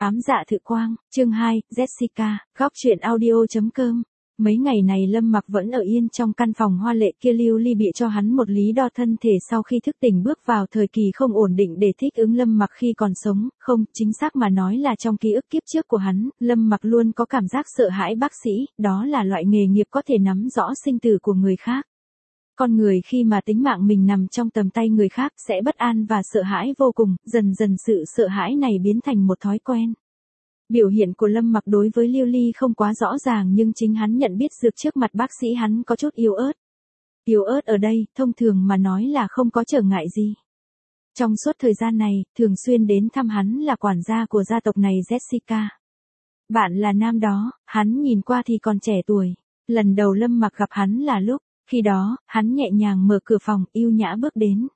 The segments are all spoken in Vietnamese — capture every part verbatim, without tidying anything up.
Ám dạ thự quang, chương hai, Jessica, góc truyện audio chấm com. Mấy ngày này Lâm Mặc vẫn ở yên trong căn phòng hoa lệ kia. Lưu Ly bị cho hắn một lý đo thân thể sau khi thức tỉnh bước vào thời kỳ không ổn định để thích ứng Lâm Mặc khi còn sống, không, chính xác mà nói là trong ký ức kiếp trước của hắn, Lâm Mặc luôn có cảm giác sợ hãi bác sĩ, đó là loại nghề nghiệp có thể nắm rõ sinh tử của người khác. Con người khi mà tính mạng mình nằm trong tầm tay người khác sẽ bất an và sợ hãi vô cùng, dần dần sự sợ hãi này biến thành một thói quen. Biểu hiện của Lâm Mặc đối với Lưu Ly không quá rõ ràng nhưng chính hắn nhận biết được trước mặt bác sĩ hắn có chút yếu ớt. Yếu ớt ở đây, thông thường mà nói là không có trở ngại gì. Trong suốt thời gian này, thường xuyên đến thăm hắn là quản gia của gia tộc này Jessica. Bạn là nam đó, hắn nhìn qua thì còn trẻ tuổi. Lần đầu Lâm Mặc gặp hắn là lúc, khi đó, hắn nhẹ nhàng mở cửa phòng, yêu nhã bước đến.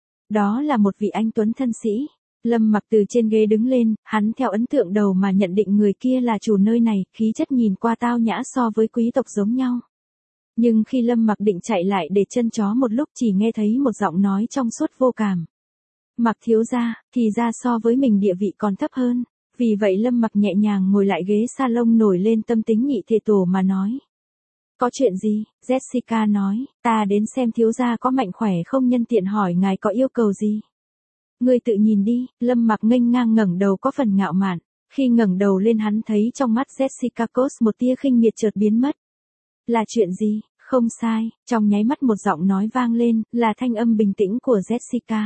Đó là một vị anh tuấn thân sĩ. Lâm Mặc từ trên ghế đứng lên, hắn theo ấn tượng đầu mà nhận định người kia là chủ nơi này, khí chất nhìn qua tao nhã so với quý tộc giống nhau. Nhưng khi Lâm Mặc định chạy lại để chân chó một lúc chỉ nghe thấy một giọng nói trong suốt vô cảm. Mặc thiếu gia, thì ra so với mình địa vị còn thấp hơn. Vì vậy Lâm Mặc nhẹ nhàng ngồi lại ghế salon nổi lên tâm tính nhị thề tổ mà nói. Có chuyện gì? Jessica nói, ta đến xem thiếu gia có mạnh khỏe không, nhân tiện hỏi ngài có yêu cầu gì. Ngươi tự nhìn đi. Lâm Mặc nghênh ngang ngẩng đầu có phần ngạo mạn. Khi ngẩng đầu lên hắn thấy trong mắt Jessica Cos một tia khinh miệt chợt biến mất. Là chuyện gì? Không sai, trong nháy mắt một giọng nói vang lên, là thanh âm bình tĩnh của Jessica.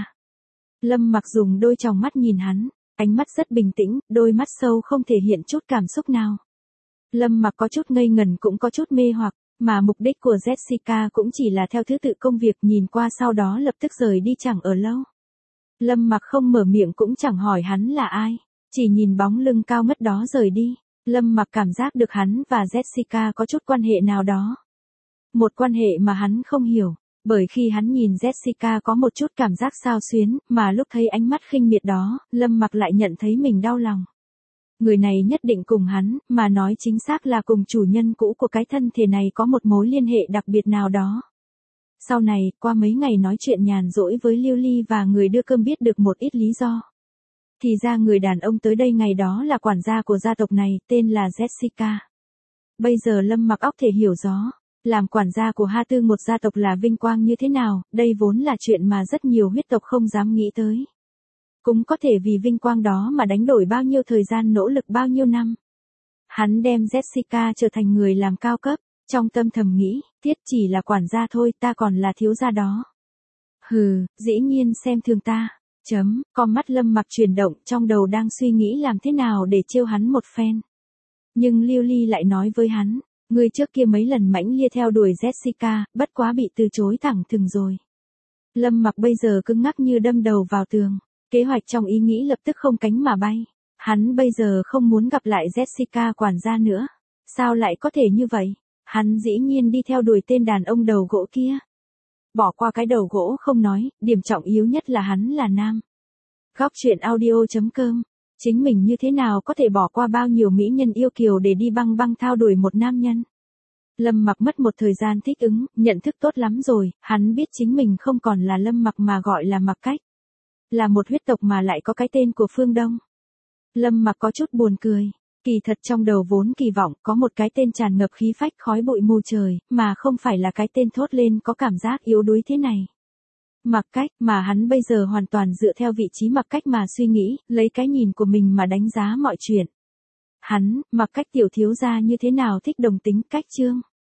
Lâm Mặc dùng đôi tròng mắt nhìn hắn, ánh mắt rất bình tĩnh, đôi mắt sâu không thể hiện chút cảm xúc nào. Lâm Mặc có chút ngây ngẩn cũng có chút mê hoặc. Mà mục đích của Jessica cũng chỉ là theo thứ tự công việc, nhìn qua sau đó lập tức rời đi chẳng ở lâu. Lâm Mặc không mở miệng cũng chẳng hỏi hắn là ai, chỉ nhìn bóng lưng cao ngất đó rời đi. Lâm Mặc cảm giác được hắn và Jessica có chút quan hệ nào đó. Một quan hệ mà hắn không hiểu, bởi khi hắn nhìn Jessica có một chút cảm giác xao xuyến, mà lúc thấy ánh mắt khinh miệt đó, Lâm Mặc lại nhận thấy mình đau lòng. Người này nhất định cùng hắn, mà nói chính xác là cùng chủ nhân cũ của cái thân thể này có một mối liên hệ đặc biệt nào đó. Sau này, qua mấy ngày nói chuyện nhàn rỗi với Lưu Ly và người đưa cơm biết được một ít lý do. Thì ra người đàn ông tới đây ngày đó là quản gia của gia tộc này, tên là Jessica. Bây giờ Lâm Mặc óc thể hiểu rõ, làm quản gia của Ha Tư một gia tộc là vinh quang như thế nào, đây vốn là chuyện mà rất nhiều huyết tộc không dám nghĩ tới. Cũng có thể vì vinh quang đó mà đánh đổi bao nhiêu thời gian nỗ lực bao nhiêu năm. Hắn đem Jessica trở thành người làm cao cấp, trong tâm thầm nghĩ, tiết chỉ là quản gia thôi, ta còn là thiếu gia đó. Hừ, dĩ nhiên xem thường ta. Chấm, con mắt Lâm Mặc chuyển động, trong đầu đang suy nghĩ làm thế nào để trêu hắn một phen. Nhưng Lưu Ly lại nói với hắn, người trước kia mấy lần mãnh lia theo đuổi Jessica, bất quá bị từ chối thẳng thừng rồi. Lâm Mặc bây giờ cứng ngắc như đâm đầu vào tường. Kế hoạch trong ý nghĩ lập tức không cánh mà bay. Hắn bây giờ không muốn gặp lại Jessica quản gia nữa. Sao lại có thể như vậy? Hắn dĩ nhiên đi theo đuổi tên đàn ông đầu gỗ kia. Bỏ qua cái đầu gỗ không nói, điểm trọng yếu nhất là hắn là nam. Góc truyện audio chấm com. Chính mình như thế nào có thể bỏ qua bao nhiêu mỹ nhân yêu kiều để đi băng băng thao đuổi một nam nhân? Lâm Mặc mất một thời gian thích ứng, nhận thức tốt lắm rồi, hắn biết chính mình không còn là Lâm Mặc mà gọi là Mặc Cách. Là một huyết tộc mà lại có cái tên của phương Đông. Lâm Mặc có chút buồn cười. Kỳ thật trong đầu vốn kỳ vọng có một cái tên tràn ngập khí phách khói bụi mù trời, mà không phải là cái tên thốt lên có cảm giác yếu đuối thế này. Mặc Cách, mà hắn bây giờ hoàn toàn dựa theo vị trí Mặc Cách mà suy nghĩ, lấy cái nhìn của mình mà đánh giá mọi chuyện. Hắn, Mặc Cách tiểu thiếu gia như thế nào thích đồng tính cách chương.